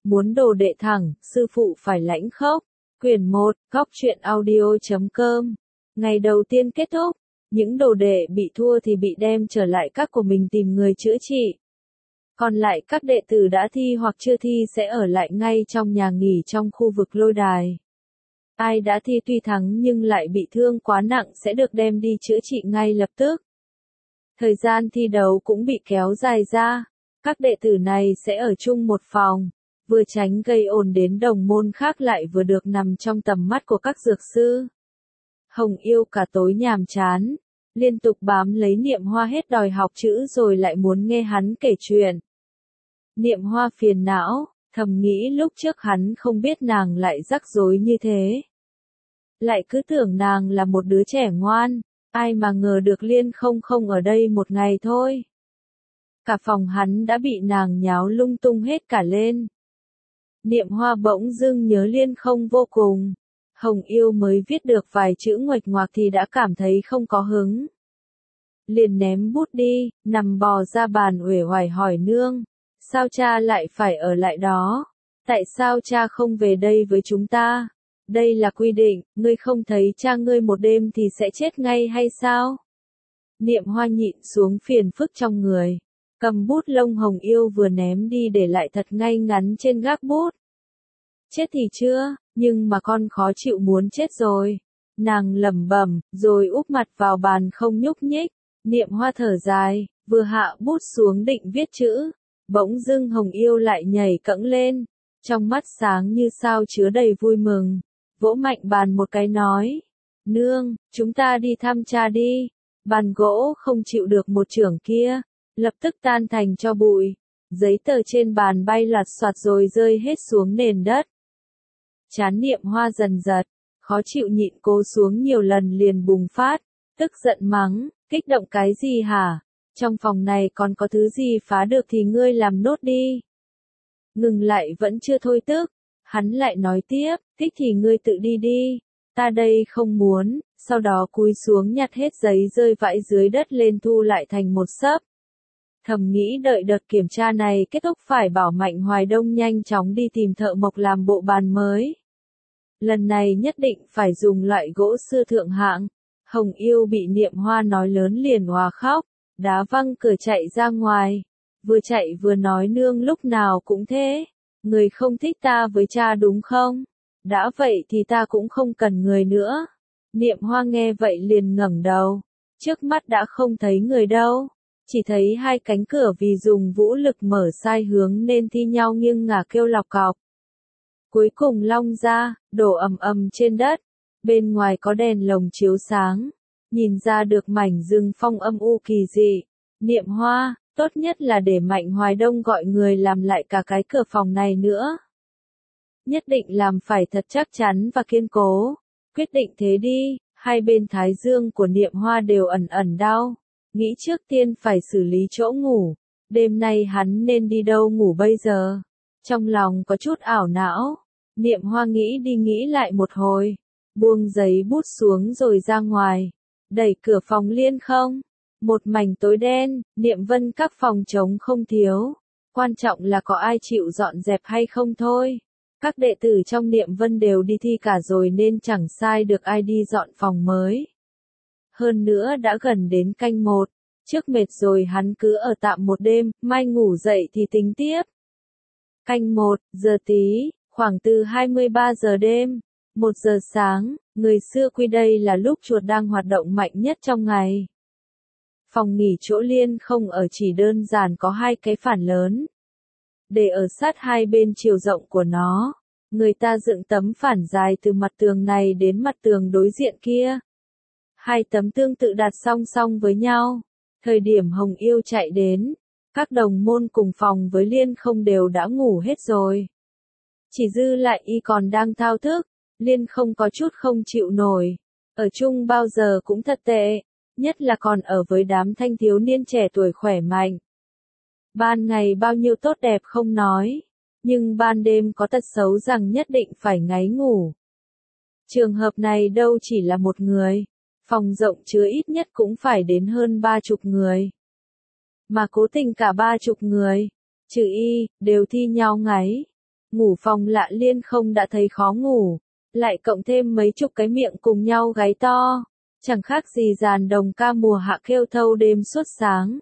muốn đồ đệ thẳng, sư phụ phải lãnh khốc. Quyển 1, Góc truyện audio.com. Ngày đầu tiên kết thúc, những đồ đệ bị thua thì bị đem trở lại các của mình tìm người chữa trị. Còn lại các đệ tử đã thi hoặc chưa thi sẽ ở lại ngay trong nhà nghỉ trong khu vực lôi đài. Ai đã thi tuy thắng nhưng lại bị thương quá nặng sẽ được đem đi chữa trị ngay lập tức. Thời gian thi đấu cũng bị kéo dài ra. Các đệ tử này sẽ ở chung một phòng, vừa tránh gây ồn đến đồng môn khác lại vừa được nằm trong tầm mắt của các dược sư. Hồng Yêu cả tối nhàm chán, liên tục bám lấy Niệm Hoa hết đòi học chữ rồi lại muốn nghe hắn kể chuyện. Niệm Hoa phiền não, thầm nghĩ lúc trước hắn không biết nàng lại rắc rối như thế. Lại cứ tưởng nàng là một đứa trẻ ngoan, ai mà ngờ được Liên không ở đây một ngày thôi. Cả phòng hắn đã bị nàng nháo lung tung hết cả lên. Niệm Hoa bỗng dưng nhớ Liên không vô cùng. Hồng Yêu mới viết được vài chữ nguệch ngoạc thì đã cảm thấy không có hứng. Liền ném bút đi, nằm bò ra bàn uể oải hỏi nương. Sao cha lại phải ở lại đó? Tại sao cha không về đây với chúng ta? Đây là quy định, ngươi không thấy cha ngươi một đêm thì sẽ chết ngay hay sao? Niệm Hoa nhịn xuống phiền phức trong người. Cầm bút lông Hồng Yêu vừa ném đi để lại thật ngay ngắn trên gác bút. Chết thì chưa, nhưng mà con khó chịu muốn chết rồi. Nàng lẩm bẩm, rồi úp mặt vào bàn không nhúc nhích. Niệm Hoa thở dài, vừa hạ bút xuống định viết chữ. Bỗng dưng Hồng Yêu lại nhảy cẫng lên. Trong mắt sáng như sao chứa đầy vui mừng. Vỗ mạnh bàn một cái nói. Nương, chúng ta đi thăm cha đi. Bàn gỗ không chịu được một chưởng kia. Lập tức tan thành tro bụi. Giấy tờ trên bàn bay loạt soạt rồi rơi hết xuống nền đất. Trán Niệm Hoa dần giật, khó chịu nhịn cố xuống nhiều lần liền bùng phát, tức giận mắng, kích động cái gì hả? Trong phòng này còn có thứ gì phá được thì ngươi làm nốt đi. Ngừng lại vẫn chưa thôi tức, hắn lại nói tiếp, thích thì ngươi tự đi đi, ta đây không muốn, sau đó cúi xuống nhặt hết giấy rơi vãi dưới đất lên thu lại thành một xấp. Thầm nghĩ đợi đợt kiểm tra này kết thúc phải bảo Mạnh Hoài Đông nhanh chóng đi tìm thợ mộc làm bộ bàn mới. Lần này nhất định phải dùng loại gỗ xưa thượng hạng. Hồng Yêu bị Niệm Hoa nói lớn liền òa khóc, đá văng cửa chạy ra ngoài. Vừa chạy vừa nói nương lúc nào cũng thế. Người không thích ta với cha đúng không? Đã vậy thì ta cũng không cần người nữa. Niệm Hoa nghe vậy liền ngẩng đầu. Trước mắt đã không thấy người đâu. Chỉ thấy hai cánh cửa vì dùng vũ lực mở sai hướng nên thi nhau nghiêng ngả kêu lọc cọc. Cuối cùng long ra, đổ ầm ầm trên đất. Bên ngoài có đèn lồng chiếu sáng. Nhìn ra được mảnh rừng phong âm u kỳ dị. Niệm Hoa, tốt nhất là để Mạnh Hoài Đông gọi người làm lại cả cái cửa phòng này nữa. Nhất định làm phải thật chắc chắn và kiên cố. Quyết định thế đi, hai bên thái dương của Niệm Hoa đều ẩn ẩn đau. Nghĩ trước tiên phải xử lý chỗ ngủ. Đêm nay hắn nên đi đâu ngủ bây giờ? Trong lòng có chút ảo não. Niệm Hoa nghĩ đi nghĩ lại một hồi. Buông giấy bút xuống rồi ra ngoài. Đẩy cửa phòng Liên không. Một mảnh tối đen, Niệm Vân các phòng trống không thiếu. Quan trọng là có ai chịu dọn dẹp hay không thôi. Các đệ tử trong Niệm Vân đều đi thi cả rồi nên chẳng sai được ai đi dọn phòng mới. Hơn nữa đã gần đến canh 1. Trước mệt rồi hắn cứ ở tạm một đêm, mai ngủ dậy thì tính tiếp. Canh 1, giờ tí, khoảng từ 23 giờ đêm, 1 giờ sáng, người xưa quy đây là lúc chuột đang hoạt động mạnh nhất trong ngày. Phòng nghỉ chỗ Liên không ở chỉ đơn giản có hai cái phản lớn. Để ở sát hai bên chiều rộng của nó, người ta dựng tấm phản dài từ mặt tường này đến mặt tường đối diện kia. Hai tấm tương tự đặt song song với nhau. Thời điểm Hồng Yêu chạy đến, các đồng môn cùng phòng với Liên không đều đã ngủ hết rồi. Chỉ dư lại y còn đang thao thức, Liên không có chút không chịu nổi. Ở chung bao giờ cũng thật tệ, nhất là còn ở với đám thanh thiếu niên trẻ tuổi khỏe mạnh. Ban ngày bao nhiêu tốt đẹp không nói, nhưng ban đêm có tật xấu rằng nhất định phải ngáy ngủ. Trường hợp này đâu chỉ là một người. Phòng rộng chứa ít nhất cũng phải đến hơn 30 người. Mà cố tình cả 30 người, trừ y, đều thi nhau ngáy. Ngủ phòng lạ Liên không đã thấy khó ngủ, lại cộng thêm mấy chục cái miệng cùng nhau gáy to, chẳng khác gì dàn đồng ca mùa hạ kêu thâu đêm suốt sáng.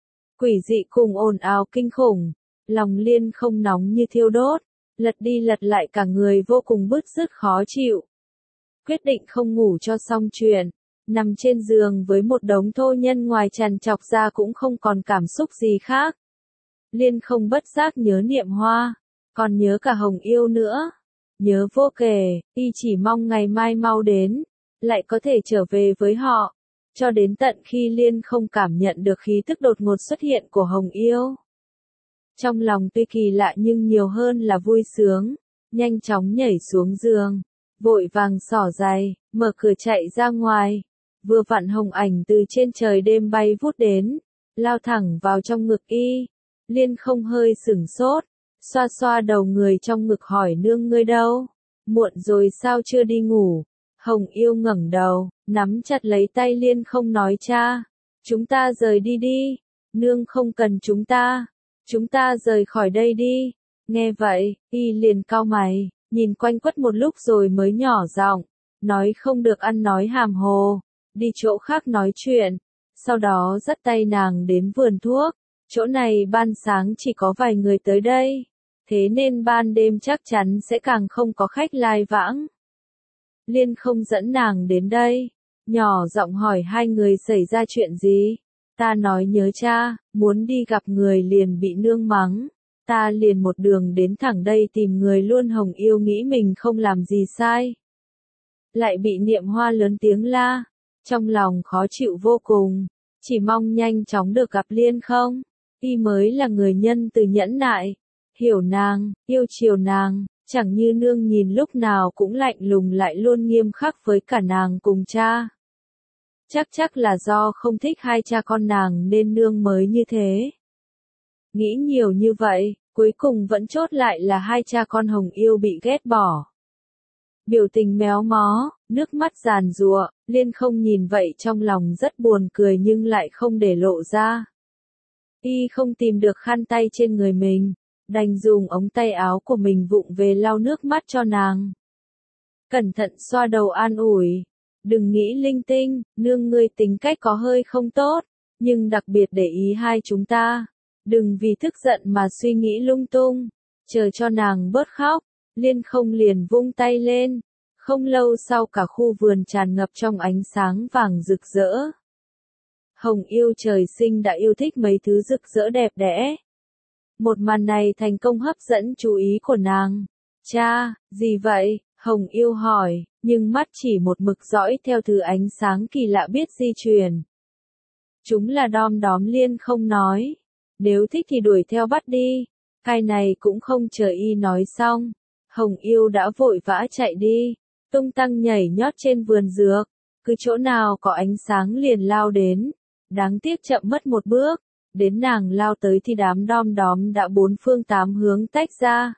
Quỷ dị cùng ồn ào kinh khủng, lòng Liên không nóng như thiêu đốt, lật đi lật lại cả người vô cùng bứt rứt khó chịu. Quyết định không ngủ cho xong chuyện, nằm trên giường với một đống thô nhân ngoài tràn trọc ra cũng không còn cảm xúc gì khác. Liên không bất giác nhớ Niệm Hoa, còn nhớ cả Hồng Yêu nữa. Nhớ vô kể, y chỉ mong ngày mai mau đến, lại có thể trở về với họ. Cho đến tận khi Liên không cảm nhận được khí tức đột ngột xuất hiện của Hồng Yêu. Trong lòng tuy kỳ lạ nhưng nhiều hơn là vui sướng, nhanh chóng nhảy xuống giường, vội vàng xỏ giày, mở cửa chạy ra ngoài. Vừa vặn Hồng Ảnh từ trên trời đêm bay vút đến, lao thẳng vào trong ngực y. Liên không hơi sửng sốt, xoa xoa đầu người trong ngực hỏi nương ngươi đâu? Muộn rồi sao chưa đi ngủ? Hồng Yêu ngẩng đầu, nắm chặt lấy tay Liên không nói cha. Chúng ta rời đi đi. Nương không cần chúng ta. Chúng ta rời khỏi đây đi. Nghe vậy, y liền cau mày, nhìn quanh quất một lúc rồi mới nhỏ giọng, nói không được ăn nói hàm hồ, đi chỗ khác nói chuyện. Sau đó dắt tay nàng đến vườn thuốc. Chỗ này ban sáng chỉ có vài người tới đây, thế nên ban đêm chắc chắn sẽ càng không có khách lai vãng. Liên không dẫn nàng đến đây, nhỏ giọng hỏi hai người xảy ra chuyện gì. Ta nói nhớ cha, muốn đi gặp người liền bị nương mắng. Ta liền một đường đến thẳng đây tìm người luôn. Hồng Yêu nghĩ mình không làm gì sai, lại bị Niệm Hoa lớn tiếng la, trong lòng khó chịu vô cùng, chỉ mong nhanh chóng được gặp Liên không. Y mới là người nhân từ nhẫn nại, hiểu nàng, yêu chiều nàng, chẳng như nương nhìn lúc nào cũng lạnh lùng lại luôn nghiêm khắc với cả nàng cùng cha. Chắc là do không thích hai cha con nàng nên nương mới như thế. Nghĩ nhiều như vậy, cuối cùng vẫn chốt lại là hai cha con Hồng Yêu bị ghét bỏ. Biểu tình méo mó, nước mắt giàn giụa, Liên không nhìn vậy trong lòng rất buồn cười nhưng lại không để lộ ra. Y không tìm được khăn tay trên người mình, đành dùng ống tay áo của mình vụng về lau nước mắt cho nàng. Cẩn thận xoa đầu an ủi, đừng nghĩ linh tinh, nương ngươi tính cách có hơi không tốt, nhưng đặc biệt để ý hai chúng ta. Đừng vì tức giận mà suy nghĩ lung tung, chờ cho nàng bớt khóc. Liên không liền vung tay lên, không lâu sau cả khu vườn tràn ngập trong ánh sáng vàng rực rỡ. Hồng Yêu trời sinh đã yêu thích mấy thứ rực rỡ đẹp đẽ. Một màn này thành công hấp dẫn chú ý của nàng. Cha, gì vậy? Hồng Yêu hỏi, nhưng mắt chỉ một mực dõi theo thứ ánh sáng kỳ lạ biết di chuyển. Chúng là đom đóm. Liên không nói. Nếu thích thì đuổi theo bắt đi. Cái này cũng không chờ y nói xong. Hồng Yêu đã vội vã chạy đi, tung tăng nhảy nhót trên vườn dược, cứ chỗ nào có ánh sáng liền lao đến. Đáng tiếc chậm mất một bước, đến nàng lao tới thì đám đom đóm đã bốn phương tám hướng tách ra,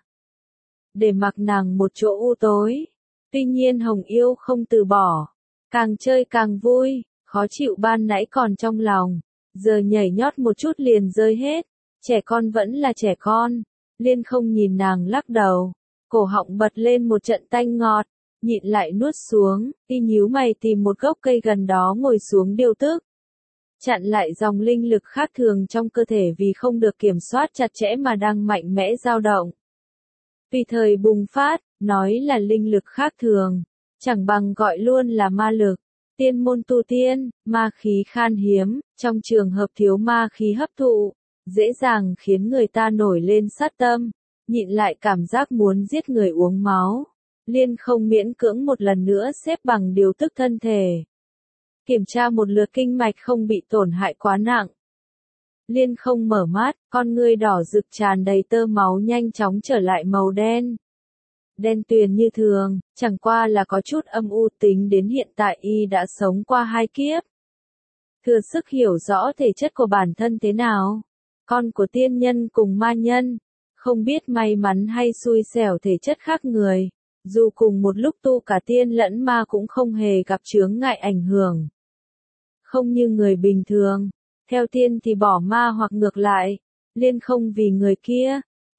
để mặc nàng một chỗ u tối. Tuy nhiên Hồng Yêu không từ bỏ, càng chơi càng vui, khó chịu ban nãy còn trong lòng, giờ nhảy nhót một chút liền rơi hết. Trẻ con vẫn là trẻ con. Liên không nhìn nàng lắc đầu, cổ họng bật lên một trận tanh ngọt, nhịn lại nuốt xuống. Y nhíu mày tìm một gốc cây gần đó ngồi xuống điều tức, chặn lại dòng linh lực khác thường trong cơ thể vì không được kiểm soát chặt chẽ mà đang mạnh mẽ dao động. Tùy thời bùng phát, nói là linh lực khác thường, chẳng bằng gọi luôn là ma lực. Tiên môn tu tiên, ma khí khan hiếm, trong trường hợp thiếu ma khí hấp thụ, dễ dàng khiến người ta nổi lên sát tâm, nhịn lại cảm giác muốn giết người uống máu. Liên không miễn cưỡng một lần nữa xếp bằng điều tức thân thể. Kiểm tra một lượt kinh mạch không bị tổn hại quá nặng. Liên không mở mắt, con ngươi đỏ rực tràn đầy tơ máu nhanh chóng trở lại màu đen. Đen tuyền như thường, chẳng qua là có chút âm u. Tính đến hiện tại y đã sống qua 2 kiếp. Thừa sức hiểu rõ thể chất của bản thân thế nào. Con của tiên nhân cùng ma nhân, không biết may mắn hay xui xẻo thể chất khác người. Dù cùng một lúc tu cả tiên lẫn ma cũng không hề gặp chướng ngại ảnh hưởng. Không như người bình thường, theo tiên thì bỏ ma hoặc ngược lại. Liên không vì người kia,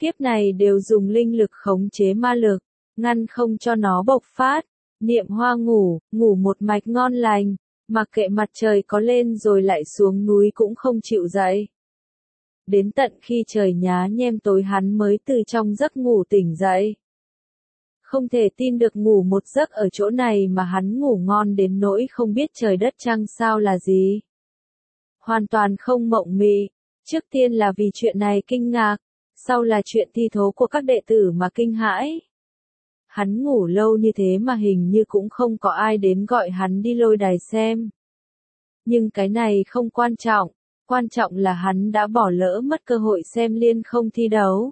Kiếp này đều dùng linh lực khống chế ma lực, ngăn không cho nó bộc phát. Niệm Hoa ngủ một mạch ngon lành, mặc kệ mặt trời có lên rồi lại xuống núi cũng không chịu dậy. Đến tận khi trời nhá nhem tối hắn mới từ trong giấc ngủ tỉnh dậy. Không thể tin được ngủ một giấc ở chỗ này mà hắn ngủ ngon đến nỗi không biết trời đất trăng sao là gì. Hoàn toàn không mộng mị, trước tiên là vì chuyện này kinh ngạc, sau là chuyện thi thố của các đệ tử mà kinh hãi. Hắn ngủ lâu như thế mà hình như cũng không có ai đến gọi hắn đi lôi đài xem. Nhưng cái này không quan trọng là hắn đã bỏ lỡ mất cơ hội xem Liên Không thi đấu.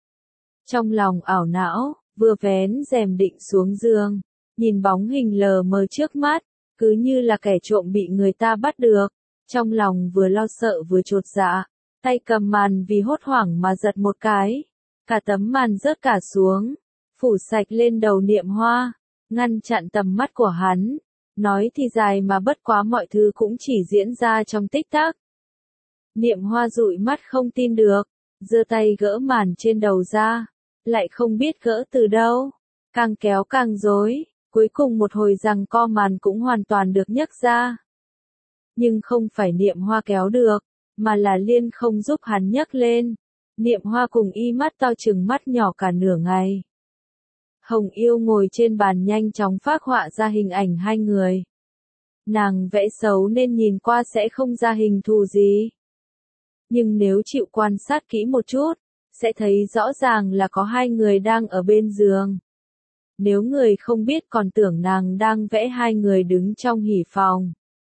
Trong lòng ảo não, vừa vén rèm định xuống giường, nhìn bóng hình lờ mờ trước mắt, cứ như là kẻ trộm bị người ta bắt được, trong lòng vừa lo sợ vừa chột dạ, tay cầm màn vì hốt hoảng mà giật một cái, cả tấm màn rớt cả xuống, phủ sạch lên đầu Niệm Hoa, ngăn chặn tầm mắt của hắn. Nói thì dài mà bất quá mọi thứ cũng chỉ diễn ra trong tích tắc. Niệm Hoa dụi mắt không tin được, giơ tay gỡ màn trên đầu ra, lại không biết gỡ từ đâu, càng kéo càng rối, cuối cùng một hồi giằng co màn cũng hoàn toàn được nhấc ra. Nhưng không phải Niệm Hoa kéo được, mà là Liên Không giúp hắn nhấc lên. Niệm Hoa cùng y mắt to chừng mắt nhỏ cả nửa ngày. Hồng Yêu ngồi trên bàn nhanh chóng phác họa ra hình ảnh hai người. Nàng vẽ xấu nên nhìn qua sẽ không ra hình thù gì. Nhưng nếu chịu quan sát kỹ một chút, sẽ thấy rõ ràng là có hai người đang ở bên giường. Nếu người không biết còn tưởng nàng đang vẽ hai người đứng trong hỉ phòng.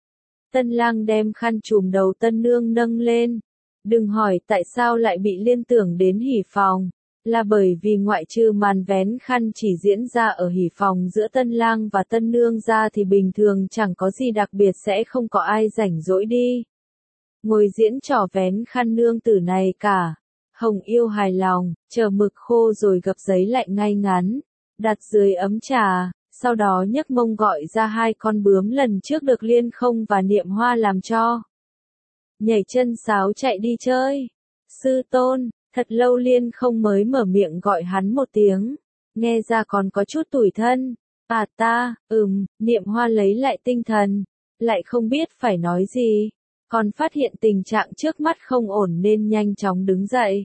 Tân Lang đem khăn trùm đầu tân nương nâng lên. Đừng hỏi tại sao lại bị liên tưởng đến hỉ phòng. Là bởi vì ngoại trừ màn vén khăn chỉ diễn ra ở hỉ phòng giữa Tân Lang và Tân Nương ra thì bình thường chẳng có gì đặc biệt, sẽ không có ai rảnh rỗi đi ngồi diễn trò vén khăn nương tử này cả. Hồng Yêu hài lòng, chờ mực khô rồi gập giấy lạnh ngay ngắn, đặt dưới ấm trà, sau đó nhấc mông gọi ra hai con bướm lần trước được Liên Không và Niệm Hoa làm cho. Nhảy chân sáo chạy đi chơi. Sư tôn. Thật lâu Liên Không mới mở miệng gọi hắn một tiếng, nghe ra còn có chút tủi thân. À ta, Niệm Hoa lấy lại tinh thần, lại không biết phải nói gì, còn phát hiện tình trạng trước mắt không ổn nên nhanh chóng đứng dậy.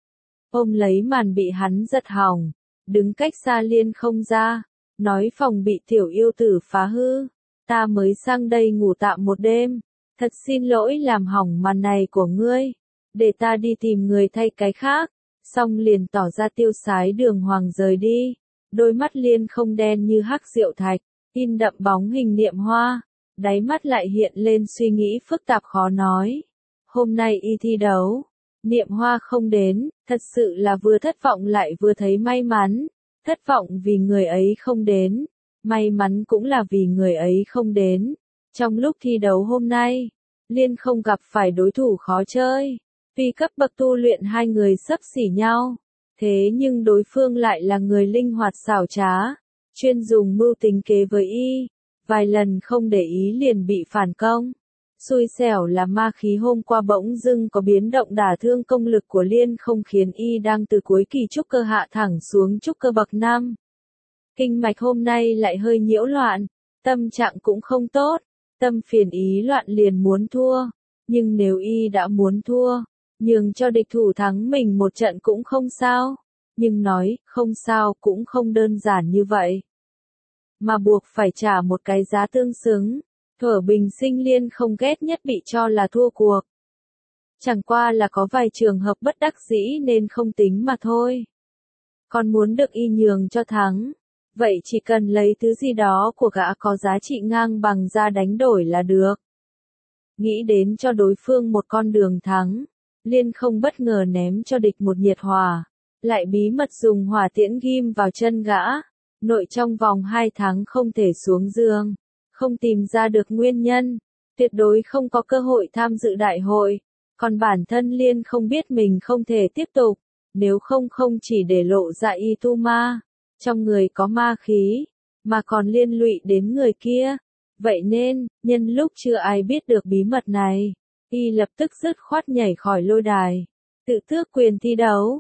Ôm lấy màn bị hắn giật hỏng, đứng cách xa Liên Không ra, nói phòng bị tiểu yêu tử phá hư, ta mới sang đây ngủ tạm một đêm, thật xin lỗi làm hỏng màn này của ngươi. Để ta đi tìm người thay cái khác, xong liền tỏ ra tiêu sái đường hoàng rời đi. Đôi mắt Liên Không đen như hắc rượu thạch, in đậm bóng hình Niệm Hoa, đáy mắt lại hiện lên suy nghĩ phức tạp khó nói. Hôm nay y thi đấu, Niệm Hoa không đến, thật sự là vừa thất vọng lại vừa thấy may mắn. Thất vọng vì người ấy không đến, may mắn cũng là vì người ấy không đến. Trong lúc thi đấu hôm nay, Liên Không gặp phải đối thủ khó chơi. Vì cấp bậc tu luyện hai người xấp xỉ nhau, thế nhưng đối phương lại là người linh hoạt xảo trá, chuyên dùng mưu tính kế với y, vài lần không để ý liền bị phản công. Xui xẻo là ma khí hôm qua bỗng dưng có biến động đả thương công lực của Liên Không, khiến y đang từ cuối kỳ trúc cơ hạ thẳng xuống trúc cơ bậc 5. Kinh mạch hôm nay lại hơi nhiễu loạn, tâm trạng cũng không tốt, tâm phiền ý loạn liền muốn thua, nhưng nếu y đã muốn thua, nhường cho địch thủ thắng mình một trận cũng không sao, nhưng nói không sao cũng không đơn giản như vậy, mà buộc phải trả một cái giá tương xứng. Thuở bình sinh Liên Không ghét nhất bị cho là thua cuộc. Chẳng qua là có vài trường hợp bất đắc dĩ nên không tính mà thôi. Còn muốn được y nhường cho thắng, vậy chỉ cần lấy thứ gì đó của gã có giá trị ngang bằng ra đánh đổi là được. Nghĩ đến cho đối phương một con đường thắng, Liên Không bất ngờ ném cho địch một nhiệt hỏa, lại bí mật dùng hỏa tiễn ghim vào chân gã, nội trong vòng 2 tháng không thể xuống giường, không tìm ra được nguyên nhân, tuyệt đối không có cơ hội tham dự đại hội, còn bản thân Liên Không biết mình không thể tiếp tục, nếu không chỉ để lộ ra y tu ma, trong người có ma khí, mà còn liên lụy đến người kia. Vậy nên, nhân lúc chưa ai biết được bí mật này, y lập tức dứt khoát nhảy khỏi lôi đài, tự tước quyền thi đấu.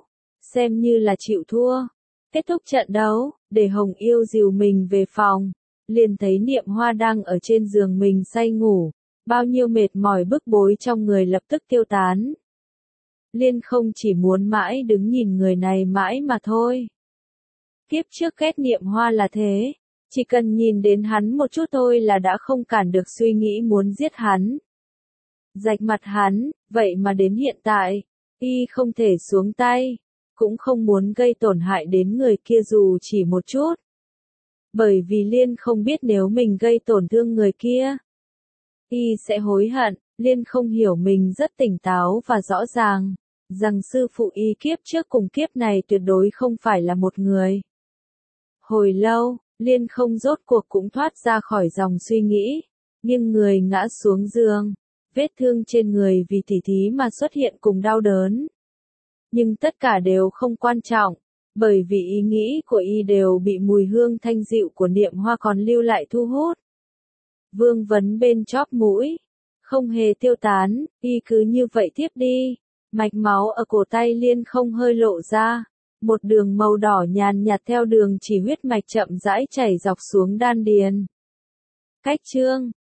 xem như là chịu thua. Kết thúc trận đấu, để Hồng Yêu dìu mình về phòng, liền thấy Niệm Hoa đang ở trên giường mình say ngủ, bao nhiêu mệt mỏi bức bối trong người lập tức tiêu tán. Liên không chỉ muốn mãi đứng nhìn người này mãi mà thôi. Kiếp trước ghét Niệm Hoa là thế, chỉ cần nhìn đến hắn một chút thôi là đã không cản được suy nghĩ muốn giết hắn. Rạch mặt hắn, vậy mà đến hiện tại, y không thể xuống tay, cũng không muốn gây tổn hại đến người kia dù chỉ một chút. Bởi vì Liên không biết nếu mình gây tổn thương người kia, y sẽ hối hận. Liên không hiểu mình rất tỉnh táo và rõ ràng, rằng sư phụ y kiếp trước cùng kiếp này tuyệt đối không phải là một người. Hồi lâu, Liên không rốt cuộc cũng thoát ra khỏi dòng suy nghĩ, nhưng người ngã xuống giường, vết thương trên người vì tỉ thí mà xuất hiện cùng đau đớn. Nhưng tất cả đều không quan trọng, bởi vì ý nghĩ của y đều bị mùi hương thanh dịu của Niệm Hoa còn lưu lại thu hút. Vương vấn bên chóp mũi, không hề tiêu tán, y cứ như vậy tiếp đi. Mạch máu ở cổ tay Liên không hơi lộ ra, một đường màu đỏ nhàn nhạt theo đường chỉ huyết mạch chậm rãi chảy dọc xuống đan điền. Cách chương